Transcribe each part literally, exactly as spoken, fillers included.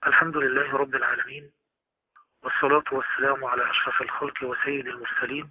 الحمد لله رب العالمين، والصلاة والسلام على أشرف الخلق وسيد المرسلين،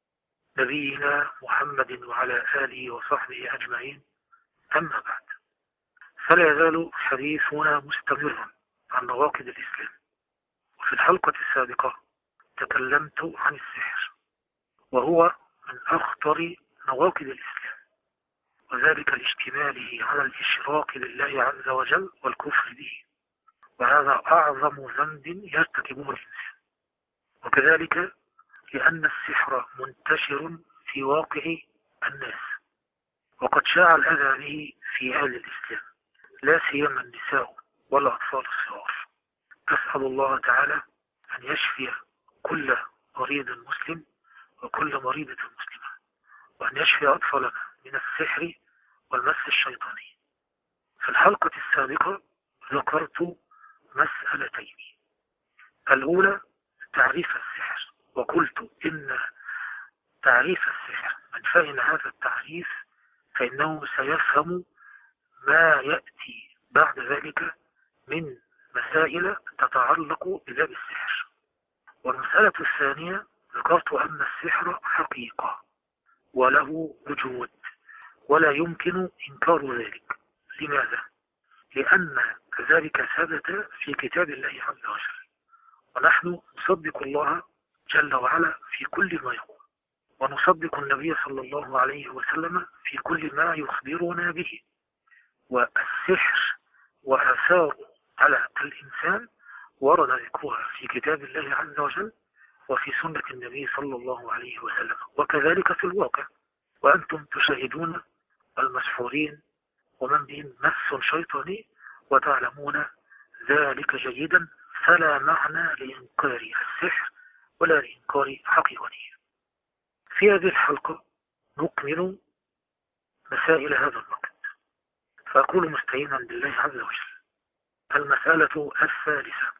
نبينا محمد وعلى آله وصحبه أجمعين. أما بعد، فلا يزال حديثنا مستمرا عن نواقض الإسلام. وفي الحلقة السابقة تكلمت عن السحر، وهو من أخطر نواقض الإسلام، وذلك لاشتماله على الإشراك بالله عز وجل والكفر به، وهذا أعظم ذنب يرتكبه الإنسان. وكذلك لأن السحر منتشر في واقع الناس، وقد شاع الأذى به في أهل الإسلام، لا سيما النساء والأطفال الصغار. أسأل الله تعالى أن يشفي كل مريض مسلم وكل مريضة مسلمة، وأن يشفي أطفالنا من السحر والمس الشيطاني. في الحلقة السابقة ذكرت مسألتين. الأولى تعريف السحر، وقلت إن تعريف السحر من فهم هذا التعريف فإنه سيفهم ما يأتي بعد ذلك من مسائل تتعلق بباب السحر. والمسألة الثانية ذكرت أن السحر حقيقة وله وجود ولا يمكن إنكار ذلك. لماذا؟ لأن ذلك ثبت في كتاب الله عز وجل، ونحن نصدق الله جل وعلا في كل ما يقول، ونصدق النبي صلى الله عليه وسلم في كل ما يخبرنا به. والسحر وآثاره على الإنسان ورد ذكرها في كتاب الله عز وجل وفي سنة النبي صلى الله عليه وسلم، وكذلك في الواقع، وأنتم تشاهدون المسحورين ومن بهم مس شيطاني وتعلمون ذلك جيدا، فلا معنى لإنكار السحر ولا لإنكار حقيقته. في هذه الحلقة نكمل مسائل هذا الوقت، فأقول مستعينا بالله عز وجل: المسألة الثالثة: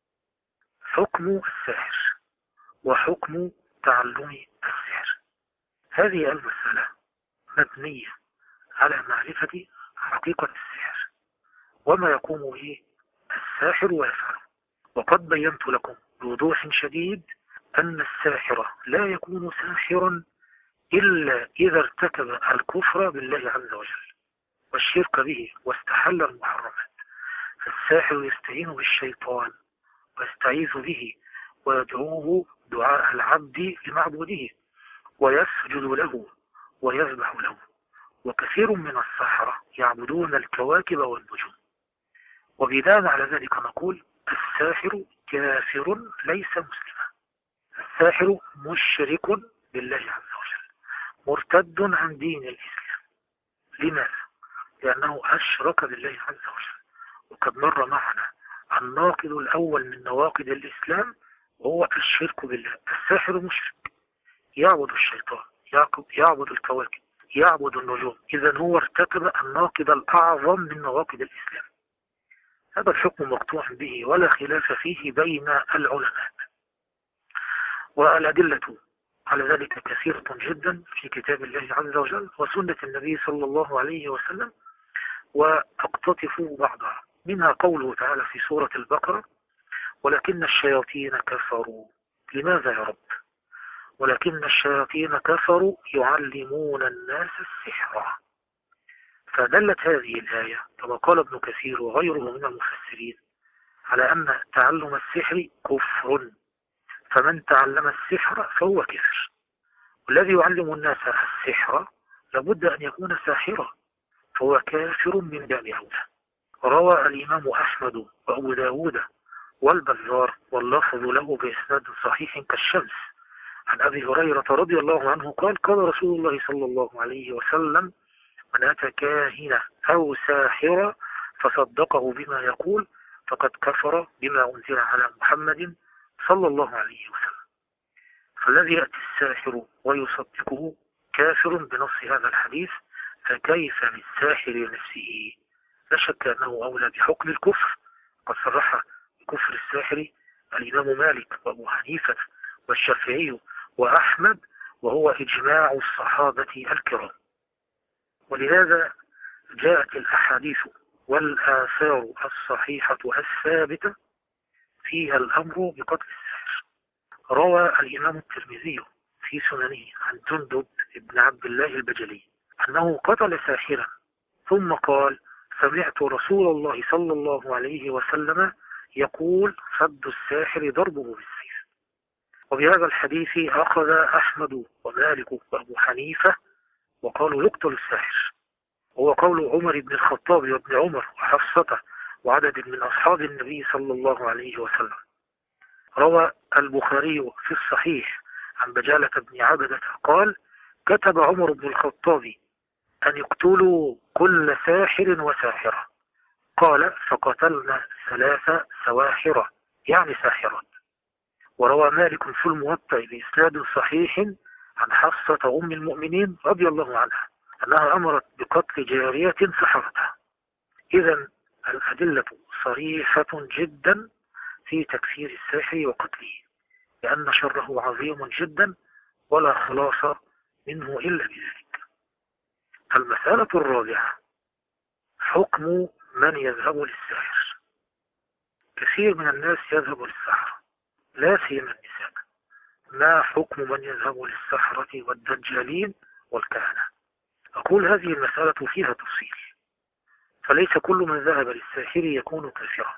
حكم الساحر وحكم تعلم السحر. هذه المسألة مبنية على معرفة حقيقة السحر وما يقوم به الساحر ويفعله. وقد بينت لكم بوضوح شديد أن الساحر لا يكون ساحرا إلا إذا ارتكب الكفر بالله عز وجل والشرك به واستحل المحرمات. فالساحر يستعين بالشيطان ويستعيذ به ويدعوه دعاء العبد لمعبوده ويسجد له ويذبح له. وكثير من السحرة يعبدون الكواكب والنجوم. وبناء على ذلك نقول: الساحر كافر ليس مسلما، الساحر مشرك بالله عز وجل، مرتد عن دين الإسلام. لماذا؟ لأنه أشرك بالله عز وجل. وقد مر معنا الناقض الأول من نواقض الإسلام وهو الشرك بالله. الساحر مشرك، يعبد الشيطان، يعبد الكواكب، يعبد النجوم. إذن هو ارتكب الناقض الأعظم من نواقض الإسلام. هذا الحكم مقطوع به ولا خلاف فيه بين العلماء، والأدلة على ذلك كثيرة جدا في كتاب الله عز وجل وسنة النبي صلى الله عليه وسلم، وأقتطف بعضها. منها قوله تعالى في سورة البقرة: ولكن الشياطين كفروا. لماذا يا رب؟ ولكن الشياطين كفروا يعلمون الناس السحر. فدلت هذه الآية كما قال ابن كثير وغيره من المفسرين على أن تعلم السحر كفر، فمن تعلم السحر فهو كفر. والذي يعلم الناس السحر لابد أن يكون ساحرا، فهو كافر من باب أولى. روى الإمام أحمد وأبو داود والبزار واللفظ له بإسناد صحيح كالشمس عن أبي هريرة رضي الله عنه قال: قال رسول الله صلى الله عليه وسلم: من أتى كاهنا أو ساحرا فصدقه بما يقول فقد كفر بما أنزل على محمد صلى الله عليه وسلم. فالذي يأتي الساحر ويصدقه كافر بنص هذا الحديث، فكيف بالساحر نفسه؟ لا شك أنه أولى بحكم الكفر. قد صرح بكفر الساحر الإمام مالك وأبو حنيفة والشافعي وأحمد، وهو إجماع الصحابة الكرام. ولهذا جاءت الأحاديث والآثار الصحيحة الثابتة فيها الأمر بقتل الساحر. روى الإمام الترمذي في سننه عن جندب بن عبد الله البجلي أنه قتل ساحرا ثم قال: سمعت رسول الله صلى الله عليه وسلم يقول: حد الساحر ضربه بالسيف. وبهذا الحديث أخذ أحمد ومالك وأبو حنيفة وقالوا يقتل الساحر، وهو قول عمر بن الخطاب وابن عمر وحفصة وعدد من أصحاب النبي صلى الله عليه وسلم. روى البخاري في الصحيح عن بجالة بن عبدة قال: كتب عمر بن الخطاب أن يقتلوا كل ساحر وساحرة، قال: فقتلنا ثلاث سواحرة يعني ساحرات. وروى مالك في الموطأ بإسناد صحيح عن حفصة أم المؤمنين رضي الله عنها أنها أمرت بقتل جارية سحرتها. إذن الأدلة صريحة جدا في تكفير الساحر وقتله، لأن شره عظيم جدا ولا خلاص منه إلا بذلك. المسألة الرابعة: حكم من يذهب للساحر. كثير من الناس يذهب للسحرة، لا سيما النساء. ما حكم من يذهب للسحرة والدجالين والكهنة؟ أقول هذه المسألة فيها تفصيل، فليس كل من ذهب للساحر يكون كافرا،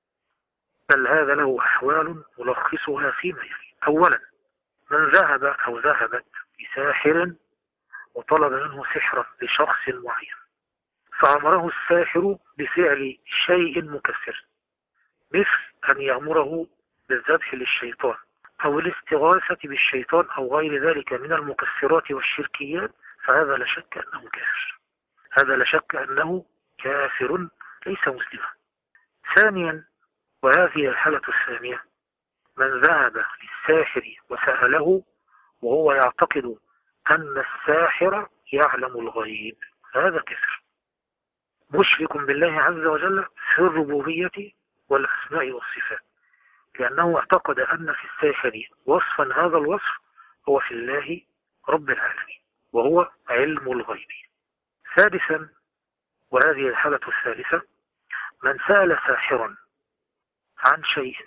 بل هذا له أحوال ملخصها فيما يلي. أولا: من ذهب أو ذهبت لساحر وطلب منه سحرا لشخص معين، فأمره الساحر بفعل شيء مكفر، مثل أن يأمره بالذبح للشيطان أو الاستغاثة بالشيطان أو غير ذلك من المكفرات والشركيات، فهذا لا شك أنه كافر، هذا لا شك أنه كافر ليس مسلما. ثانيا، وهذه الحالة الثانية: من ذهب للساحر وسأله وهو يعتقد أن الساحر يعلم الغيب، هذا كافر مشرك بالله عز وجل في الربوبية والأسماء والصفات، لأنه اعتقد أن في الساحر وصفا هذا الوصف هو في الله رب العالمين وهو علم الغيب. ثالثا، وهذه الحالة الثالثة: من سأل ساحرا عن شيء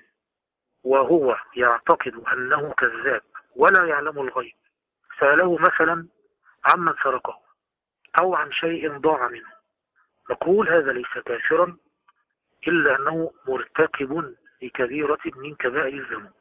وهو يعتقد أنه كذاب ولا يعلم الغيب، سأله مثلا عمن سرقه أو عن شيء ضاع منه، نقول هذا ليس كافرا إلا أنه مرتكب لكبيرة من كبائر الذنوب.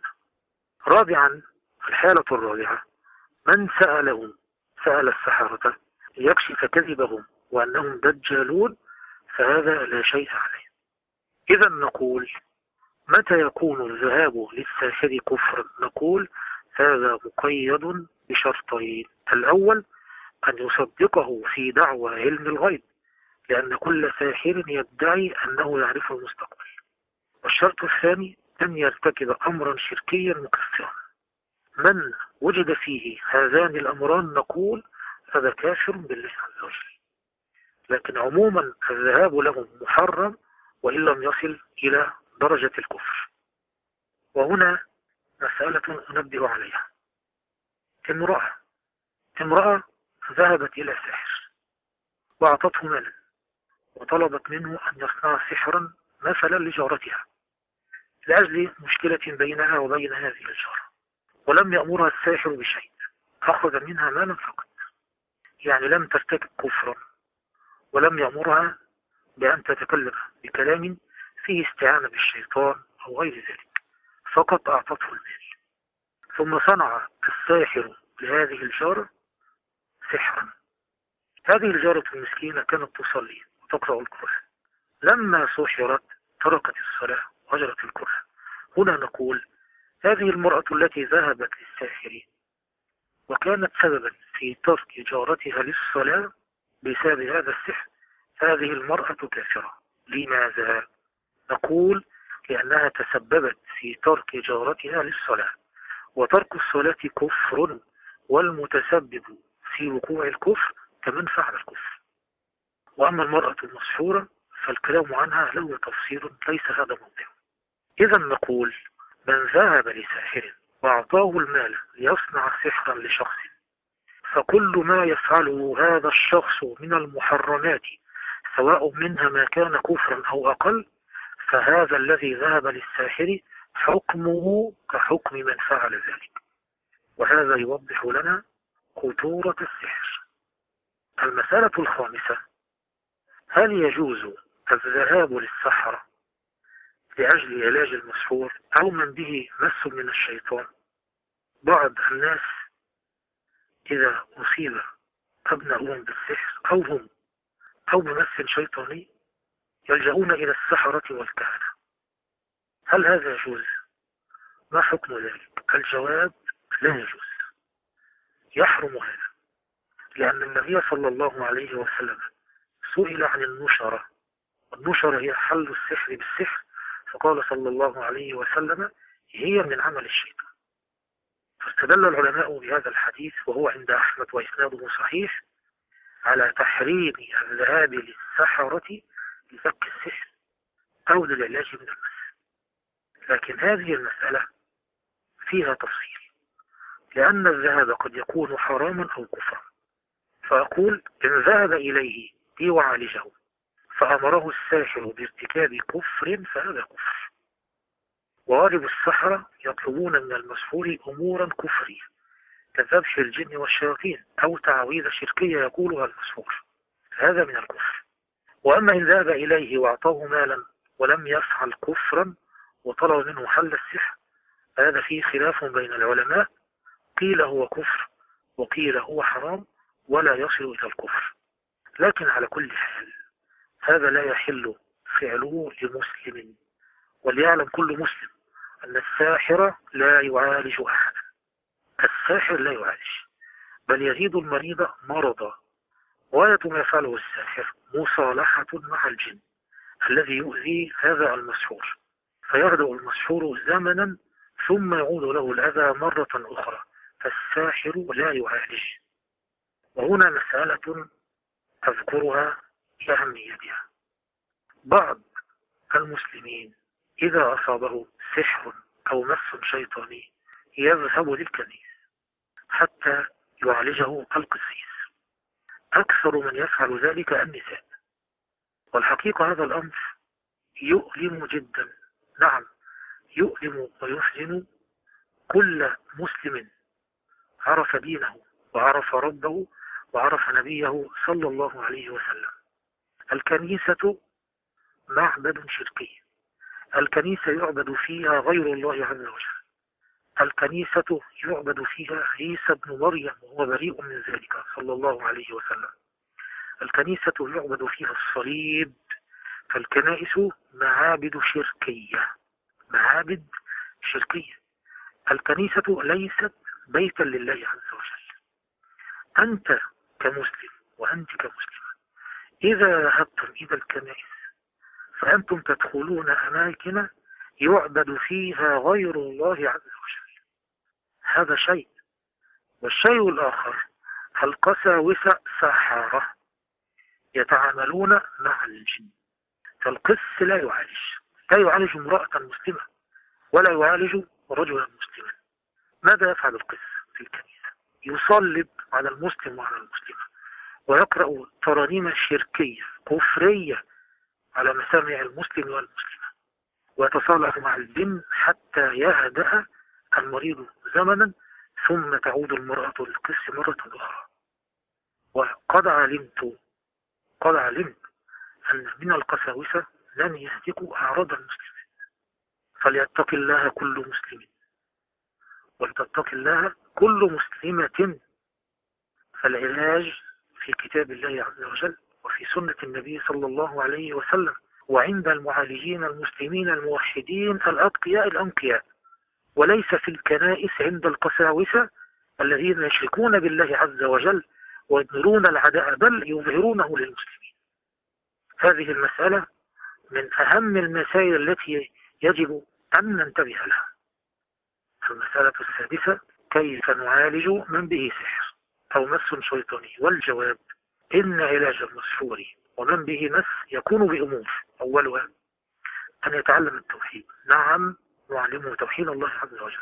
رابعا، الحالة الرابعة: من سأله سأل السحرة ليكشف كذبهم وأنهم دجالون، فهذا لا شيء عليه. إذا نقول متى يكون الذهاب للساحر كفرا؟ نقول هذا مقيد بشرطين: الأول أن يصدقه في دعوى علم الغيب، لأن كل ساحر يدعي أنه يعرف المستقبل. والشرط الثاني أن يرتكب أمرا شركيا مكفرا. من وجد فيه هذان الأمران نقول هذا كافر بالله عز وجل، لكن عموما الذهاب له محرم وإن لم يصل إلى درجة الكفر. وهنا مسألة أنبه عليها: امرأة امرأة ذهبت إلى ساحر وأعطته مالا وطلبت منه أن يصنع سحرا مثلا لجارتها لأجل مشكلة بينها وبين هذه الجارة، ولم يأمرها الساحر بشيء، أخذ منها مالا فقط، يعني لم ترتكب كفرا ولم يأمرها بأن تتكلم بكلام فيه استعانة بالشيطان أو غير ذلك، فقط أعطته المال. ثم صنع الساحر لهذه الجارة سحرا. هذه الجارة المسكينة كانت تصلي وتقرأ القرآن، لما سحرت تركت الصلاة وهجرت القرآن. هنا نقول هذه المرأة التي ذهبت للساحر وكانت سببا في ترك جارتها للصلاة بسبب هذا السحر، هذه المرأة كافرة. لماذا؟ نقول لأنها تسببت في ترك جارتها للصلاة، وترك الصلاة كفر، والمتسبب في وقوع الكفر كمن فعل الكفر. وأما المرأة المسحورة فالكلام عنها له تفسير ليس هذا موضوع. إذا نقول من ذهب لساحر وأعطاه المال ليصنع سحرا لشخص، فكل ما يفعله هذا الشخص من المحرمات سواء منها ما كان كفرا أو أقل، فهذا الذي ذهب للساحر حكمه كحكم من فعل ذلك. وهذا يوضح لنا خطورة السحر. المسألة الخامسة: هل يجوز الذهاب للسحرة لأجل علاج المسحور أو من به مس من الشيطان؟ بعض الناس إذا أصيب أبنائهم بالسحر أو هم أو بمس شيطاني يلجؤون إلى السحرة والكهنة. هل هذا يجوز؟ ما حكم ذلك؟ الجواب: لا يجوز، يحرم هذا، لأن النبي صلى الله عليه وسلم سئل عن النشرة، والنشرة هي حل السحر بالسحر، فقال صلى الله عليه وسلم: هي من عمل الشيطان. فاستدل العلماء بهذا الحديث، وهو عند أحمد وإسناده صحيح، على تحريم الذهاب للسحرة لفك السحر أو للعلاج من المس. لكن هذه المسألة فيها تفصيل، لأن الذهاب قد يكون حراما أو كفرا. فأقول: إن ذهب إليه ليعالجه فأمره الساحر بارتكاب كفر فهذا كفر. وغالب السحرة يطلبون من المسحور أمورا كفرية كذبح الجن والشياطين أو تعويذة شركية يقولها المسحور، هذا من الكفر. وأما إن ذهب إليه وأعطاه مالا ولم يفعل كفرا وطلب منه حل السحر، هذا فيه خلاف بين العلماء، قيل هو كفر وقيل هو حرام ولا يصل إلى الكفر. لكن على كل حال هذا لا يحل فعله لمسلم. وليعلم كل مسلم أن الساحر لا يعالج أحدا، الساحر لا يعالج، بل يزيد المريض مرضا. غاية ما يفعله الساحر مصالحة مع الجن الذي يؤذي هذا المسحور، فيهدأ المسحور زمنا ثم يعود له الأذى مرة أخرى، فالساحر لا يعالج. وهنا مسألة أذكرها لأهميتها. بعض المسلمين إذا أصابه سحر أو مس شيطاني يذهب للكنيس حتى يعالجه القسيس. أكثر من يفعل ذلك النساء، والحقيقة هذا الأمر يؤلم جدا، نعم يؤلم ويحزن كل مسلم عرف دينه وعرف ربه وعرف نبيه صلى الله عليه وسلم. الكنيسة معبد شركي، الكنيسة يعبد فيها غير الله عز وجل، الكنيسة يعبد فيها عيسى بن مريم وهو بريء من ذلك صلى الله عليه وسلم، الكنيسة يعبد فيها الصليب. فالكنائس معابد شركية، معابد شركية. الكنيسة ليست بيتا لله عز وجل. أنت كمسلم وأنت كمسلمة إذا ذهبتم إلى الكنائس فأنتم تدخلون أماكن يعبد فيها غير الله عز وجل، هذا شيء. والشيء الآخر: القساوسة سحرة يتعاملون مع الجن. فالقس لا يعالج، لا يعالج امرأة مسلمة ولا يعالج رجلا مسلما. ماذا يفعل القس في الكنيسة؟ يصلب على المسلم وعلى المسلمة، ويقرأ ترانيم شركية كفرية على مسامع المسلم والمسلمة، ويتصالح مع الجن حتى يهدأ المريض زمنا، ثم تعود المرأة للقس مرة أخرى. وقد علمت قد علمت أن من القساوسة لم يهتكوا أعراض المسلمين، فليتق الله كل مسلم ولتتق الله كل مسلمة. فالعلاج في كتاب الله عز وجل وفي سنة النبي صلى الله عليه وسلم، وعند المعالجين المسلمين الموحدين الأتقياء الأنقياء، وليس في الكنائس عند القساوسة الذين يشركون بالله عز وجل ويظهرون العداء بل يظهرونه للمسلمين. هذه المسألة من أهم المسائل التي يجب أن ننتبه لها. المسألة السادسة: كيف نعالج من به سحر أو مس شيطاني؟ والجواب: إن علاج المسحور ومن به مس يكون بأمور. أولها أن يتعلم التوحيد، نعم نعلمه توحيد الله عز وجل،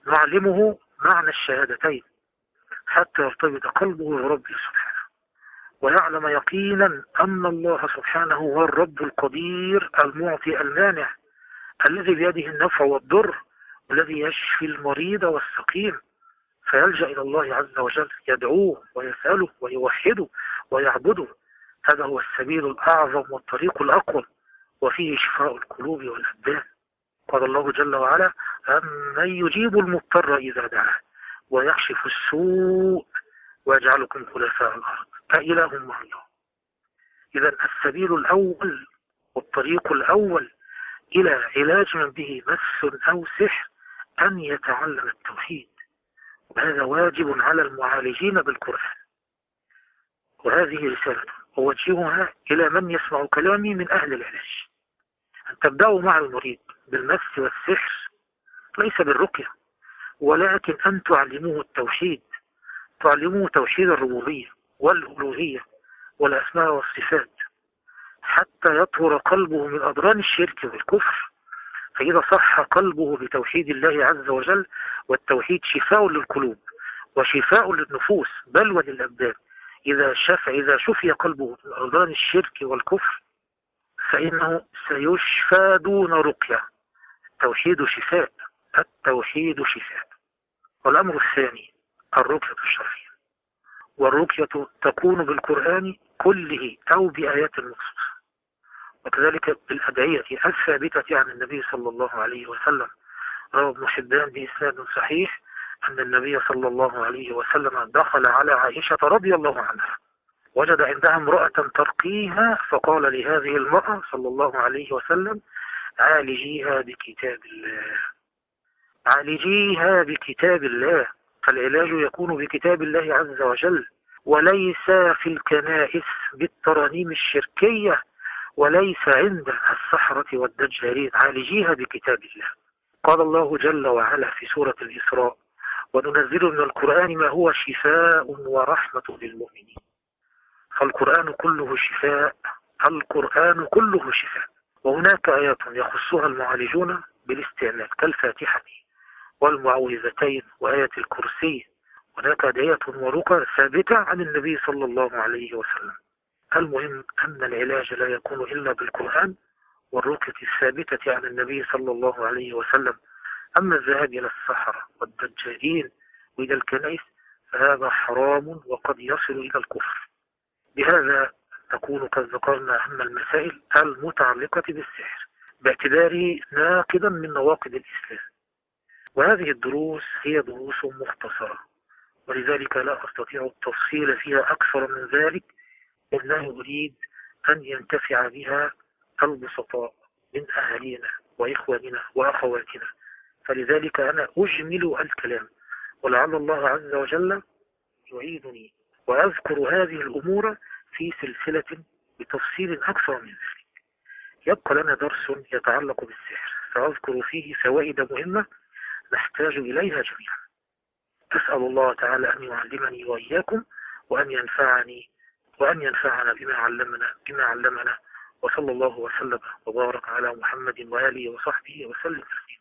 نعلمه معنى الشهادتين حتى يرتبط قلبه بربه سبحانه، ويعلم يقينا أن الله سبحانه هو الرب القدير المعطي المانع، الذي بيده النفع والضر، والذي يشفي المريض والسقيم، فيلجأ إلى الله عز وجل، يدعوه ويسأله ويوحده ويعبده. هذا هو السبيل الأعظم والطريق الأقوى، وفيه شفاء القلوب والأبدان. قال الله جل وعلا: أمن يجيب المضطر إذا دعاه ويكشف السوء ويجعلكم خلفاء الأرض أإله مع الله. إذا السبيل الأول والطريق الأول إلى علاج من به مس أو سحر أن يتعلم التوحيد، وهذا واجب على المعالجين بالقرآن. وهذه رسالة أوجهها إلى من يسمع كلامي من أهل العلاج، أن تبدأوا مع المريض بالمس والسحر، ليس بالرقية، ولكن أن تعلموه التوحيد، تعلموه توحيد الربوبية والألوهية والأسماء والصفات، حتى يطهر قلبه من أضران الشرك والكفر. فإذا صح قلبه بتوحيد الله عز وجل، والتوحيد شفاء للقلوب وشفاء للنفوس بل وللأبدان، إذا شف إذا شفي قلبه من أضران الشرك والكفر فإنه سيشفى دون رقية. التوحيد شفاء، التوحيد شفاء. والأمر الثاني الرقية الشرعية، والرقية تكون بالقرآن كله أو بآيات مخصوصة، وكذلك بالأدعية الثابتة عن النبي صلى الله عليه وسلم. روى ابن حبان بإسناد صحيح أن النبي صلى الله عليه وسلم دخل على عائشة رضي الله عنها، وجد عندها امرأة ترقيها، فقال لهذه المرأة صلى الله عليه وسلم: عالجيها بكتاب الله، عالجيها بكتاب الله. فالعلاج يكون بكتاب الله عز وجل، وليس في الكنائس بالترانيم الشركية، وليس عند السحرة والدجالين. عالجيها بكتاب الله. قال الله جل وعلا في سورة الإسراء: وننزل من القرآن ما هو شفاء ورحمة للمؤمنين. فالقرآن كله شفاء، القرآن كله شفاء. وهناك آيات يخصها المعالجون بالاستعمال كالفاتحة والمعوذتين وآية الكرسي. هناك أدعية ورقى ثابتة عن النبي صلى الله عليه وسلم. المهم أن العلاج لا يكون إلا بالقرآن والرقية الثابتة عن النبي صلى الله عليه وسلم. أما الذهاب إلى السحرة والدجالين وإلى الكنائس فهذا حرام وقد يصل إلى الكفر. بهذا تكون قد ذكرنا أهم المسائل المتعلقة بالسحر باعتباره ناقضا من نواقض الإسلام. وهذه الدروس هي دروس مختصرة، ولذلك لا أستطيع التفصيل فيها أكثر من ذلك، إنه أريد أن ينتفع بها البسطاء من أهالينا وإخواننا وأخواتنا. فلذلك أنا أجمل الكلام، ولعل الله عز وجل يعيدني وأذكر هذه الأمور في سلسلة بتفصيل أكثر من ذلك. يبقى لنا درس يتعلق بالسحر سأذكر فيه فوائد مهمة نحتاج إليها جميعا. أسأل الله تعالى أن يعلمني وإياكم وأن ينفعني وأن ينفعنا بما علمنا بما علمنا وصلى الله وسلم وبارك على محمد وآله وصحبه وسلم.